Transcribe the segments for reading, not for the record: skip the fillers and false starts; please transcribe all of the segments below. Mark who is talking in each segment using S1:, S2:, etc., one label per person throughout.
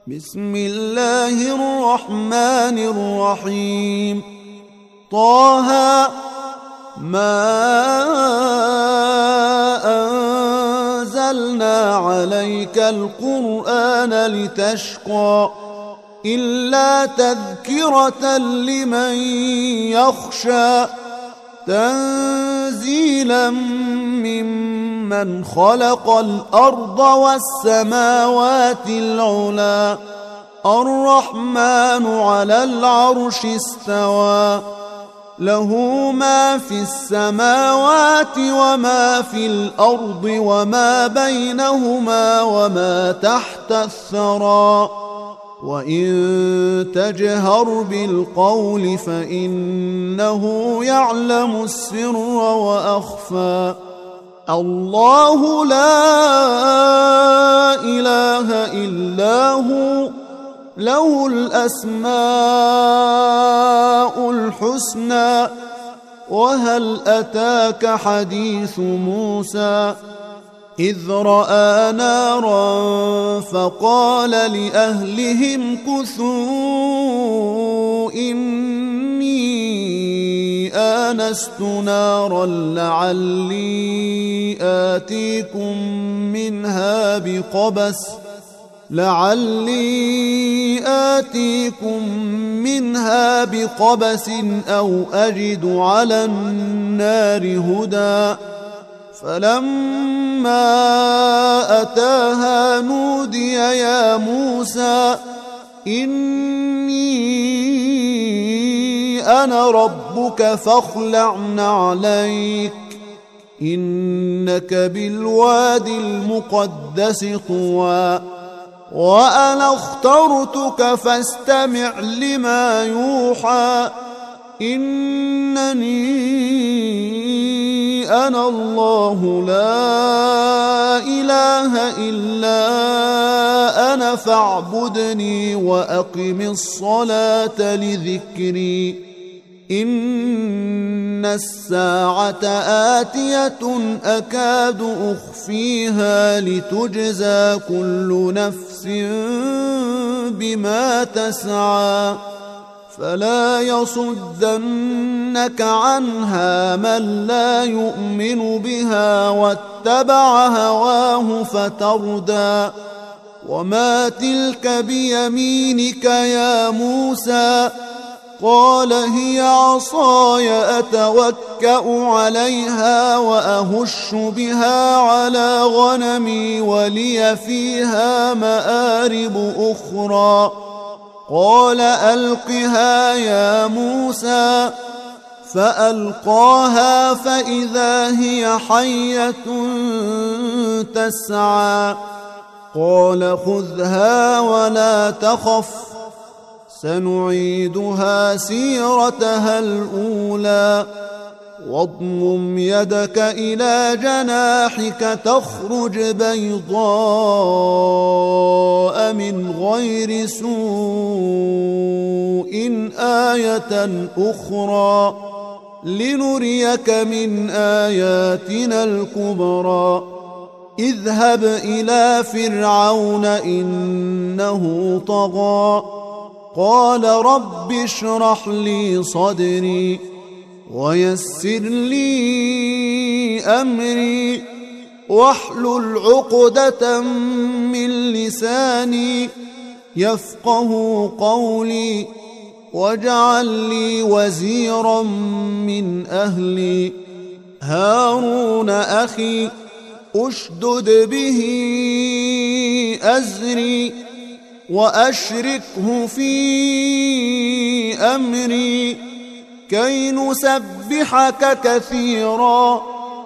S1: بسم الله الرحمن الرحيم. طه ما أنزلنا عليك القرآن لتشقى إلا تذكرة لمن يخشى تنزيلا ممن خلق الأرض والسماوات العلى الرحمن على العرش استوى له ما في السماوات وما في الأرض وما بينهما وما تحت الثرى وإن تجهر بالقول فإنه يعلم السر وأخفى الله لا إله إلا هو له الأسماء الحسنى. وهل أتاك حديث موسى إذ رأى نارا فقال لأهلهم كثوا إني آنست نارا لعلي آتيكم منها بقبس أو أجد على النار هدى. فلما أتاها نودي يا موسى إني أنا ربك فاخلع نعليك إنك بالواد المقدس طوى وأنا اخترتك فاستمع لما يوحى إنني أنا الله لا إله إلا أنا فاعبدني وأقم الصلاة لذكري إن الساعة آتية أكاد أخفيها لتجزى كل نفس بما تسعى فلا يصدنك عنها من لا يؤمن بها واتبع هواه فتردى. وما تلك بيمينك يا موسى قال هي عصاي أتوكأ عليها وأهش بها على غنمي ولي فيها مآرب أخرى. قال ألقها يا موسى فألقاها فإذا هي حية تسعى. قال خذها ولا تخف سنعيدها سيرتها الأولى واضمم يدك إلى جناحك تخرج بيضاء من غير سوء آية أخرى لنريك من آياتنا الكبرى. اذهب إلى فرعون إنه طغى قال رب اشرح لي صدري ويسر لي أمري واحلل عقدة من لساني يفقه قولي واجعل لي وزيرا من أهلي هارون أخي أشدد به أزري وأشركه في أمري كي نسبحك كثيرا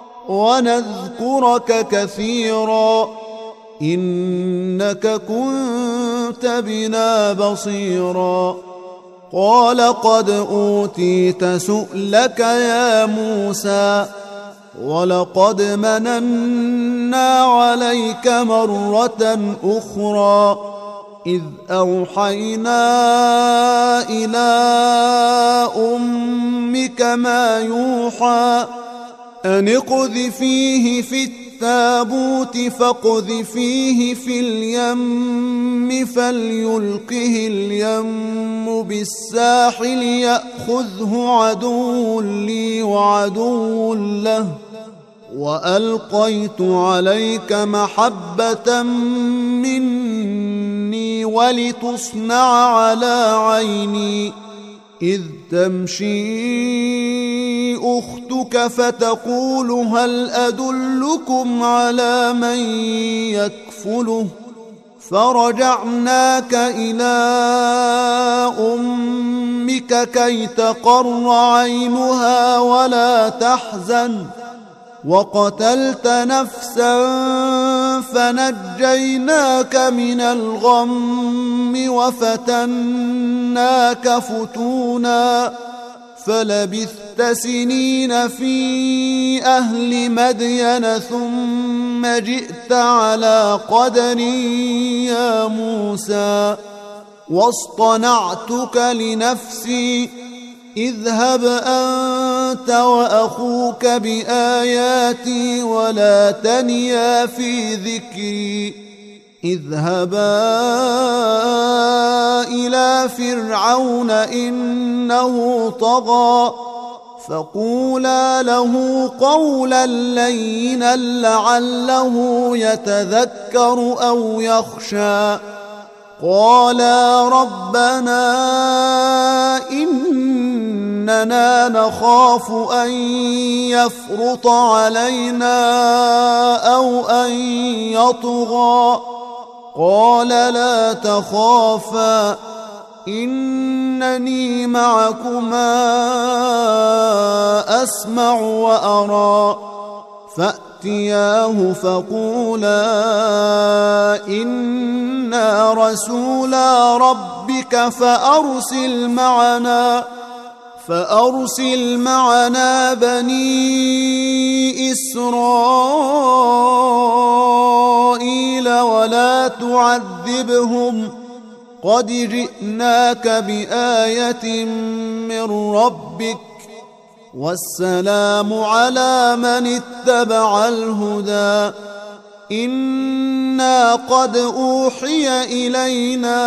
S1: ونذكرك كثيرا إنك كنت بنا بصيرا. قال قد أوتيت سؤلك يا موسى ولقد مننا عليك مرة أخرى إذ أوحينا إلى أمك ما يوحى أن اقذفيه في التابوت فاقذفيه في اليم فليلقه اليم بالساحل يأخذه عدو لي وعدو له وألقيت عليك محبة مني ولتصنع على عيني إذ تمشي أختك فتقول هل أدلكم على من يكفله فرجعناك إلى أمك كي تقر عينها ولا تحزن وقتلت نفسا فنجيناك من الغم وفتناك فتونا فلبثت سنين في أهل مدين ثم جئت على قدر يا موسى واصطنعتك لنفسي اذهب أنت وأخوك بآياتي ولا تنيا في ذكري اذهبا إلى فرعون إنه طغى فقولا له قولا لينا لعله يتذكر أو يخشى قالا ربنا إننا نخاف أن يفرط علينا أو أن يطغى قال لا تخافا إنني معكما أسمع وأرى فأتياه فقولا إنا رسولا ربك فأرسل معنا بني إسرائيل ولا تعذبهم قد جئناك بآية من ربك والسلام على من اتبع الهدى إنا قد أوحي إلينا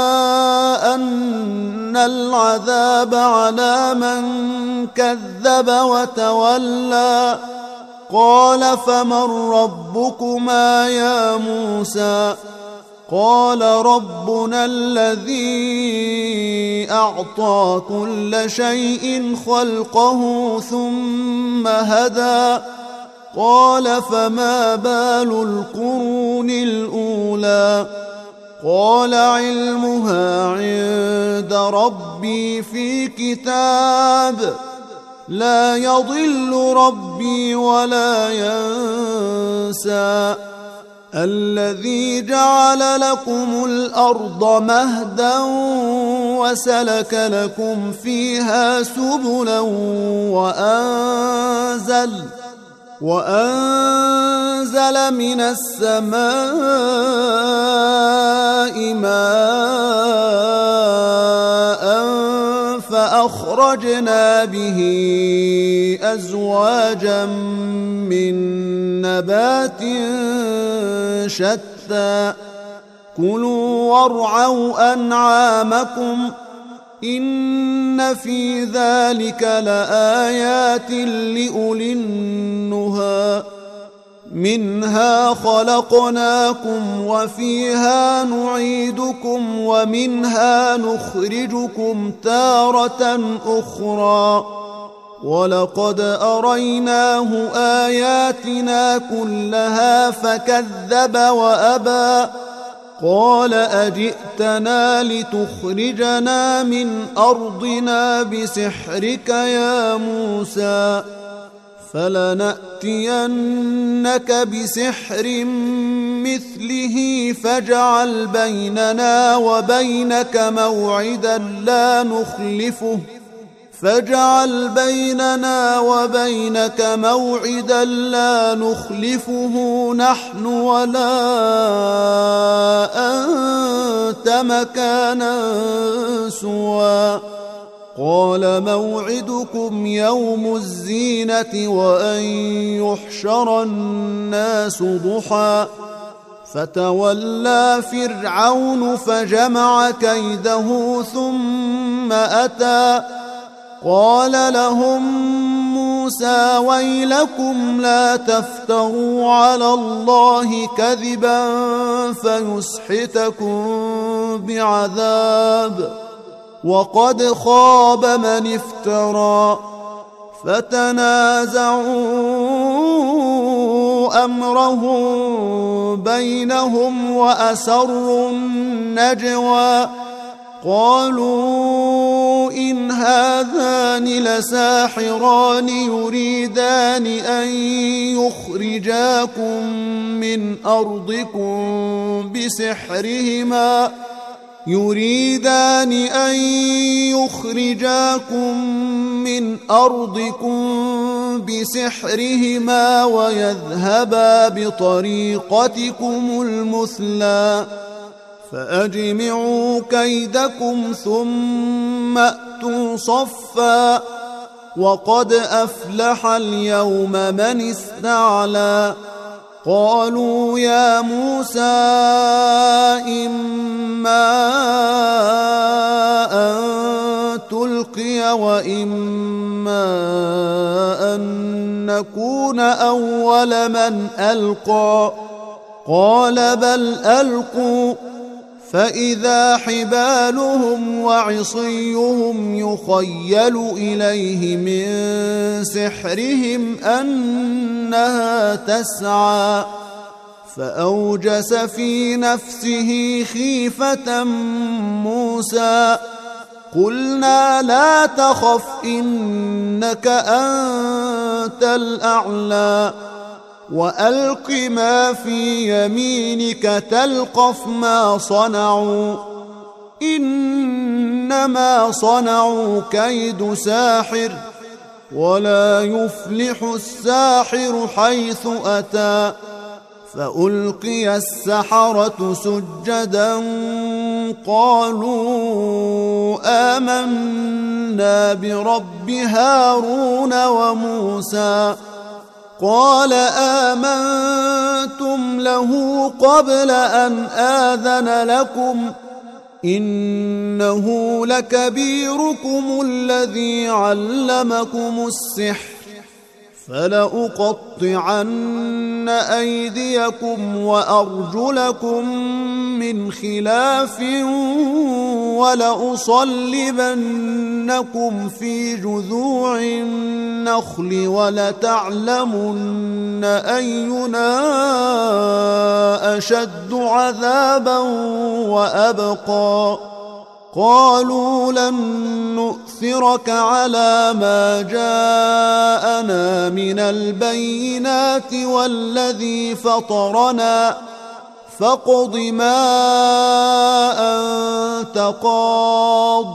S1: أن العذاب على من كذب وتولى قال فمن ربكما يا موسى قال ربنا الذي أعطى كل شيء خلقه ثم هدى قال فما بال القرون الأولى قال علمها عند ربي في كتاب لا يضل ربي ولا ينسى الذي جعل لكم الأرض مهدا وسلك لكم فيها سبلا وأنزل من السماء ماء فأخرجنا به أزواجا من نبات شتى كلوا وارعوا أنعامكم إن في ذلك لآيات لأولي النهى منها خلقناكم وفيها نعيدكم ومنها نخرجكم تارة أخرى ولقد أريناه آياتنا كلها فكذب وأبى قال أجئتنا لتخرجنا من أرضنا بسحرك يا موسى فلنأتينك بسحر مثله فاجعل بيننا وبينك موعدا لا نخلفه نحن ولا أنت مكانا سوى قال موعدكم يوم الزينة وأن يحشر الناس ضحى فتولى فرعون فجمع كيده ثم أتى قال لهم موسى ويلكم لا تفتروا على الله كذبا فيسحتكم بعذاب وقد خاب من افترى فتنازعوا أمرهم بينهم وأسروا النجوى قالوا إن هذان لساحران يريدان أن يخرجاكم من أرضكم بسحرهما ويذهبا بطريقتكم المثلى فأجمعوا كيدكم ثم أتوا صفا وقد أفلح اليوم من استعلى قالوا يا موسى إما أن تلقي وإما أن نكون أول من ألقى قال بل ألقوا فإذا حبالهم وعصيهم يخيل إليه من سحرهم أنها تسعى فأوجس في نفسه خيفة موسى قلنا لا تخف إنك أنت الأعلى وألق ما في يمينك تلقف ما صنعوا إنما صنعوا كيد ساحر ولا يفلح الساحر حيث أتى فألقي السحرة سجدا قالوا آمنا برب هارون وموسى قال آمنتم له قبل أن آذن لكم إنه لكبيركم الذي علمكم السحر فلأقطعن أيديكم وأرجلكم من خلاف ولأصلبنكم في جذوع النخل ولتعلمن أينا أشد عذابا وأبقى قالوا لن نؤثرك على ما جاءنا من البينات والذي فطرنا فاقض ما أنت قاض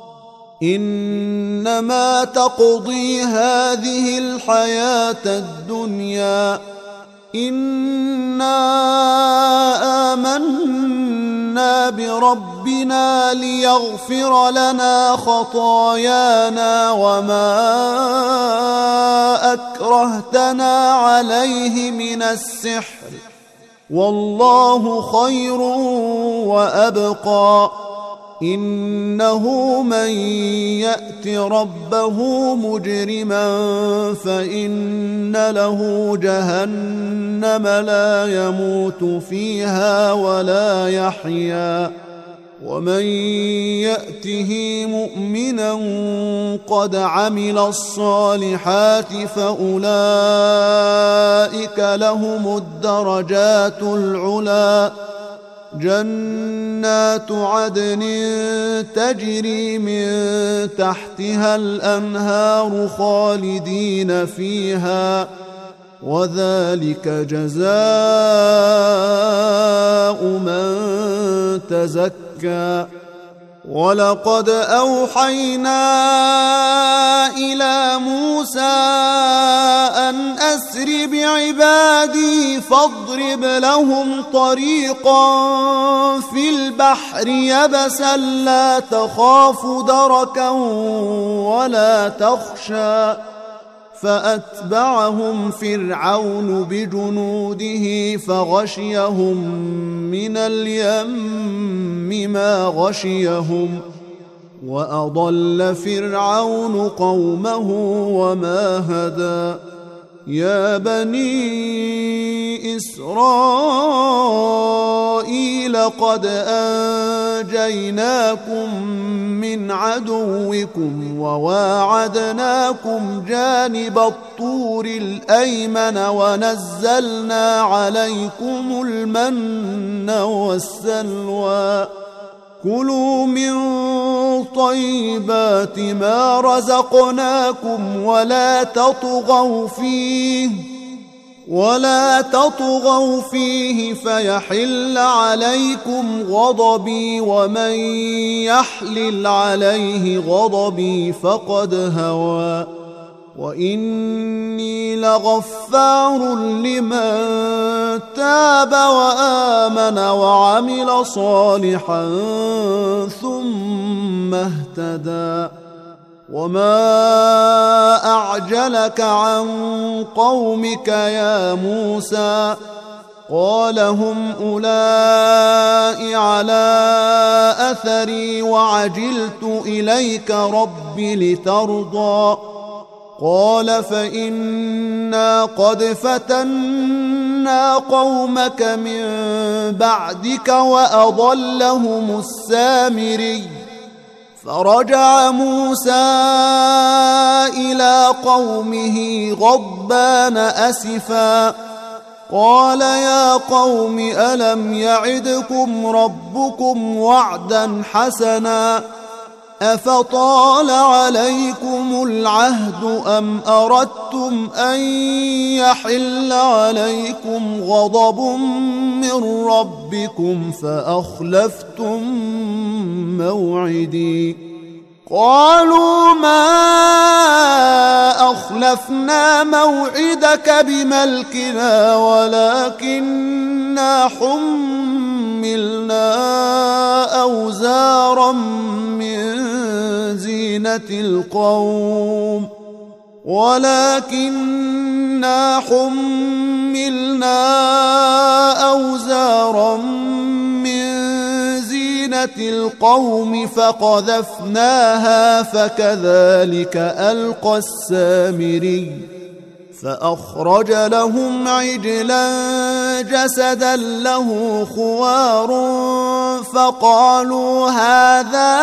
S1: إنما تقضي هذه الحياة الدنيا إنا آمنا بربنا ليغفر لنا خطايانا وما أكرهتنا عليه من السحر والله خير وأبقى إنه من يأت ربه مجرما فإن له جهنم لا يموت فيها ولا يحيا ومن يأته مؤمنا قد عمل الصالحات فأولئك لهم الدرجات العلى جنات عدن تجري من تحتها الأنهار خالدين فيها وذلك جزاء من تزكى ولقد أوحينا إلى موسى أن أسر بعبادي فاضرب لهم طريقا في البحر يبسا لا تخاف دركا ولا تخشى فأتبعهم فرعون بجنوده فغشيهم من اليم ما غشيهم وأضل فرعون قومه وما هدى يا بني إسرائيل قد أنجيناكم من عدوكم وواعدناكم جانب الطور الأيمن ونزلنا عليكم المن والسلوى كلوا من طيبات ما رزقناكم ولا تطغوا فيه فيحل عليكم غضبي ومن يحلل عليه غضبي فقد هوى وإني لغفار لمن تاب وآمن وعمل صالحا ثم اهتدى وما أعجلك عن قومك يا موسى قال هم أولئك على أثري وعجلت إليك رب لترضى قال فإنا قد فتنا قومك من بعدك وأضلهم السامري فرجع موسى إلى قومه غضبان أسفا قال يا قوم ألم يعدكم ربكم وعدا حسنا أفطال عليكم العهد أم أردتم أن يحل عليكم غضب من ربكم فأخلفتم موعدي قالوا ما أخلفنا موعدك بملكنا ولكننا حملنا أوزارا من زينة القوم فقذفناها فكذلك ألقى السامري فأخرج لهم عجلا جسدا له خوار فقالوا هذا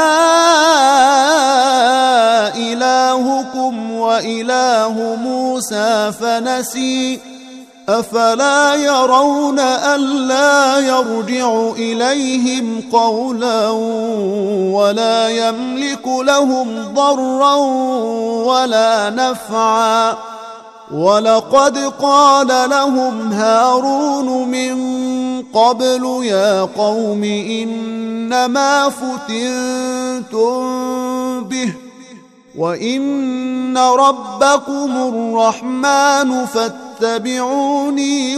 S1: إلهكم وإله موسى فنسي أفلا يرون ألا يرجع إليهم قولا ولا يملك لهم ضرا ولا نفعا ولقد قال لهم هارون من قبل يا قوم إنما فتنتم به وإن ربكم الرحمن فاتبعوني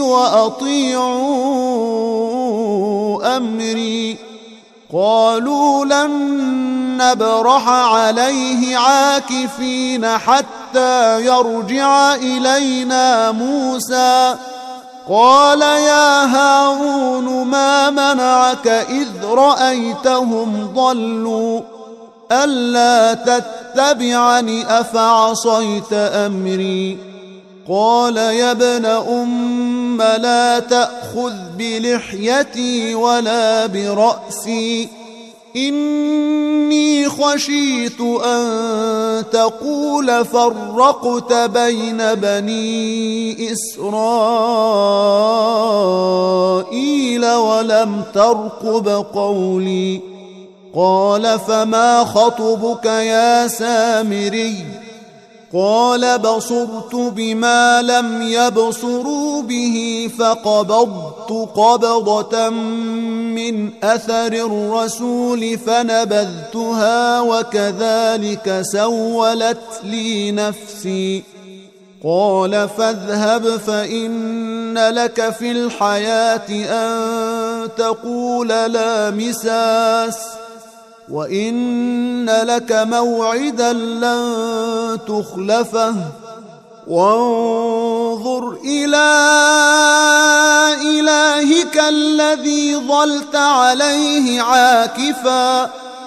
S1: وأطيعوا أمري قالوا لن نبرح عليه عاكفين حتى يرجع إلينا موسى قال يا هارون ما منعك إذ رأيتهم ضلوا ألا تتبعني أفعصيت أمري قال يا ابن أم لا تأخذ بلحيتي ولا برأسي إني خشيت أن تقول فرقت بين بني إسرائيل ولم ترقب قولي قال فما خطبك يا سامري قال بصرت بما لم يبصروا به فقبضت قبضة من أثر الرسول فنبذتها وكذلك سولت لي نفسي. قال فاذهب فإن لك في الحياة أن تقول لا مساس وإن لك موعدا لن تخلفه وانظر إلى إلهك الذي ظلت عليه عاكفا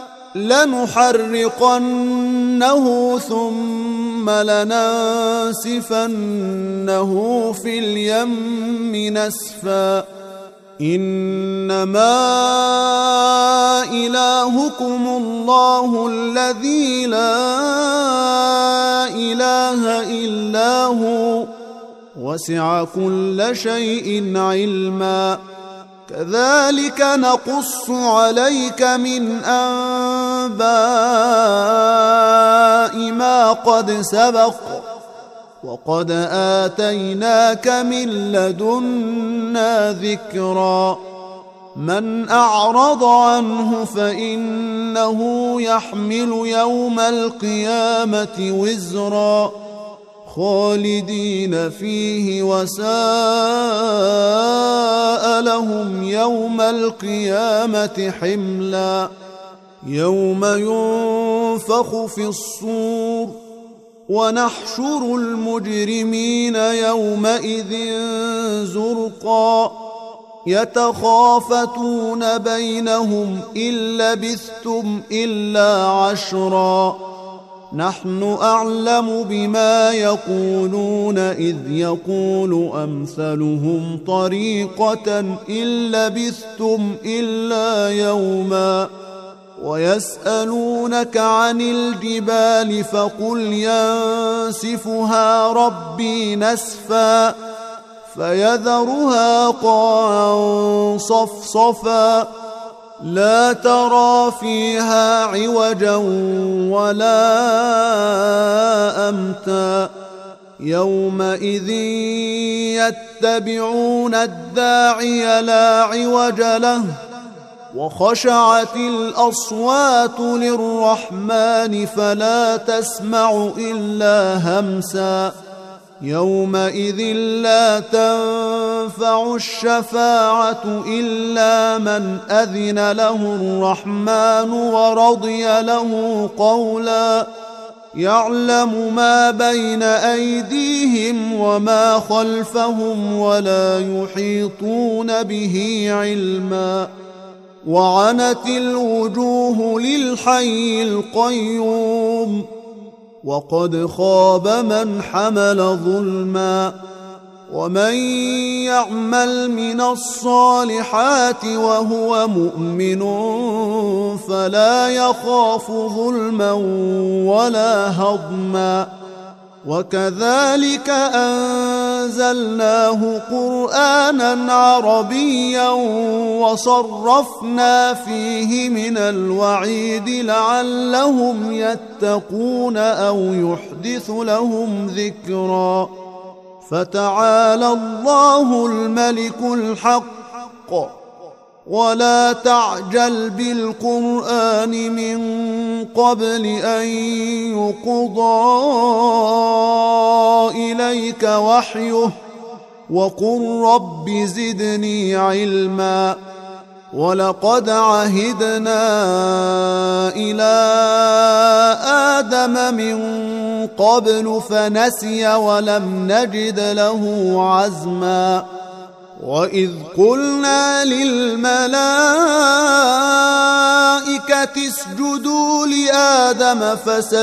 S1: لنحرقنه ثم لننسفنه في اليم نسفا إنما إلهكم الله الذي لا إله إلا هو وسع كل شيء علما كذلك نقص عليك من أنباء ما قد سبق وقد آتيناك من لدنا ذكرا من أعرض عنه فإنه يحمل يوم القيامة وزرا خالدين فيه وساء لهم يوم القيامة حملا يوم ينفخ في الصور ونحشر المجرمين يومئذ زرقا يتخافتون بينهم إن لبثتم إلا عشرا نحن أعلم بما يقولون إذ يقول أمثلهم طريقة إن لبثتم إلا يوما ويسألونك عن الجبال فقل ينسفها ربي نسفا فيذرها قاعا صفصفا لا ترى فيها عوجا ولا أمتا يومئذ يتبعون الداعي لا عوج له وخشعت الأصوات للرحمن فلا تسمع إلا همسا يومئذ لا تنفع الشفاعة إلا من أذن له الرحمن ورضي له قولا يعلم ما بين أيديهم وما خلفهم ولا يحيطون به علما وعنت الوجوه للحي القيوم وقد خاب من حمل ظلما ومن يعمل من الصالحات وهو مؤمن فلا يخاف ظلما ولا هضما وكذلك أنزلناه قرآنا عربيا وصرفنا فيه من الوعيد لعلهم يتقون أو يحدث لهم ذكرا فتعالى الله الملك الحق ولا تعجل بالقرآن من قبل أن يقضى إليك وحيه وقل رب زدني علما ولقد عهدنا إلى آدم من قبل فنسي ولم نجد له عزما وإذ قلنا للملائكة اسجدوا لآدم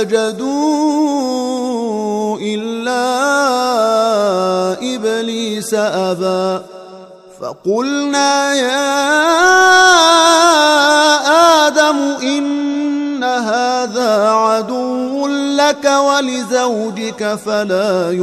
S1: فسجدوا إلا إبليس أبى فقلنا يا آدم إن هذا عدو لك ولزوجك فلا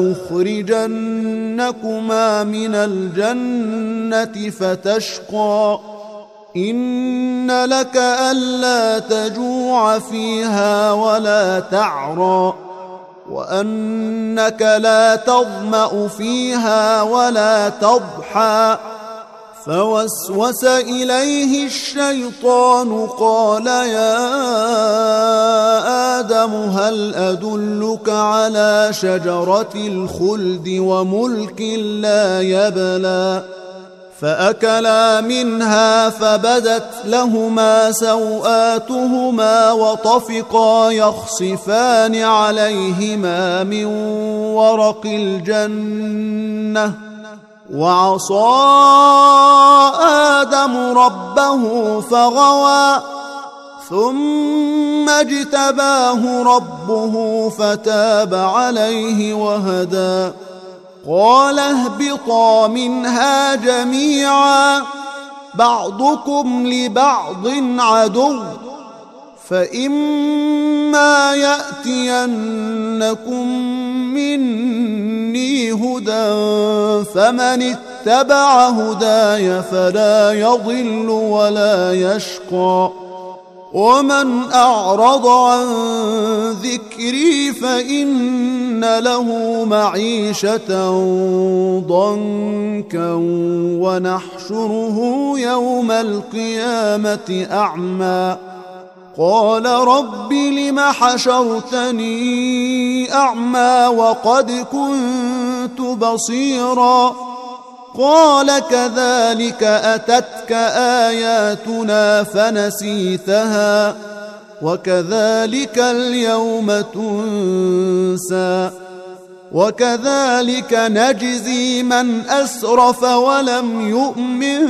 S1: يخرجنكما من الجنة فتشقى إن لك ألا تجوع فيها ولا تعرى وأنك لا تظمأ فيها ولا تضحى. فوسوس إليه الشيطان قال يا آدم هل أدلك على شجرة الخلد وملك لا يبلى. فأكلا منها فبدت لهما سوآتهما وطفقا يخصفان عليهما من ورق الجنة. وعصى آدم ربه فغوى ثم اجتباه ربه فتاب عليه وهدى. قال اهبطا منها جميعا بعضكم لبعض عدو فإما يأتينكم مني هدى فمن اتبع هداي فلا يضل ولا يشقى ومن أعرض عن ذكري فإن له معيشة ضنكا ونحشره يوم القيامة أعمى. قال رب لم حشرتني أعمى وقد كنت بصيرا. قال كذلك أتتك آياتنا فنسيتها وكذلك اليوم تنسى. وكذلك نجزي من أسرف ولم يؤمن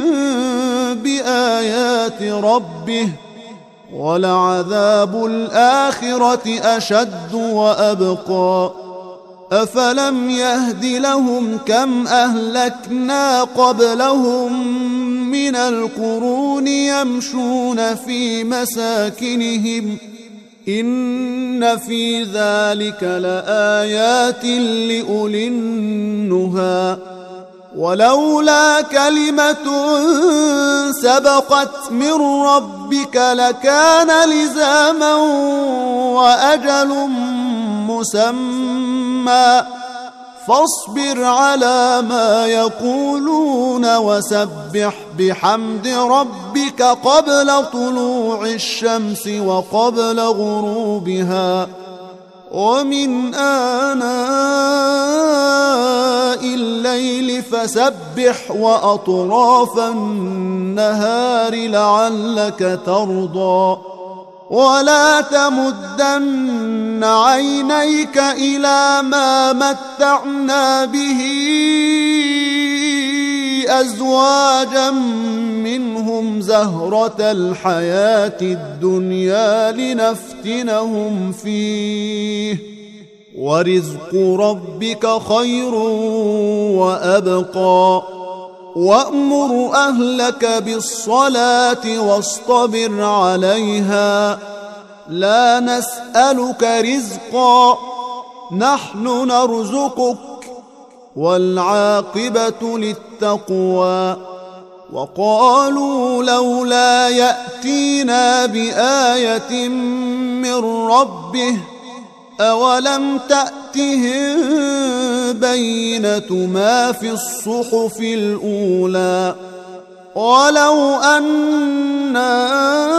S1: بآيات ربه ولعذاب الآخرة أشد وأبقى. أفلم يهد لهم كم أهلكنا قبلهم من القرون يمشون في مساكنهم إن في ذلك لآيات لأولي النهى. ولولا كلمة سبقت من ربك لكان لزاما وأجل مسمى. فاصبر على ما يقولون وسبح بحمد ربك قبل طلوع الشمس وقبل غروبها ومن آناء الليل فسبح وأطراف النهار لعلك ترضى. ولا تمدن عينيك إلى ما متعنا به أزواجا منهم زهرة الحياة الدنيا لنفتنهم فيه ورزق ربك خير وأبقى. وأمر أهلك بالصلاة واصطبر عليها لا نسألك رزقا نحن نرزقك والعاقبة للتقوى. وقالوا لولا يأتينا بآية من ربه أولم تأتهم بينة ما في الصحف الأولى. ولو أنا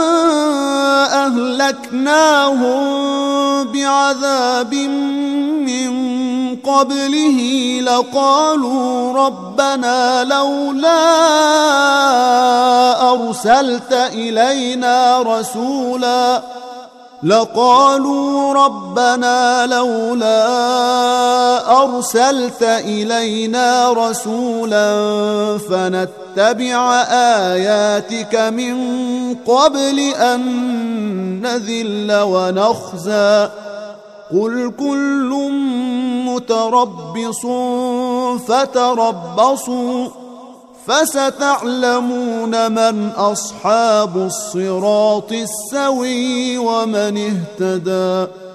S1: أهلكناهم بعذاب من قبله لقالوا ربنا لولا أرسلت إلينا رسولا فنتبع آياتك من قبل أن نذل ونخزى. قل كل متربص فتربصوا فستعلمون من أصحاب الصراط السوي ومن اهتدى.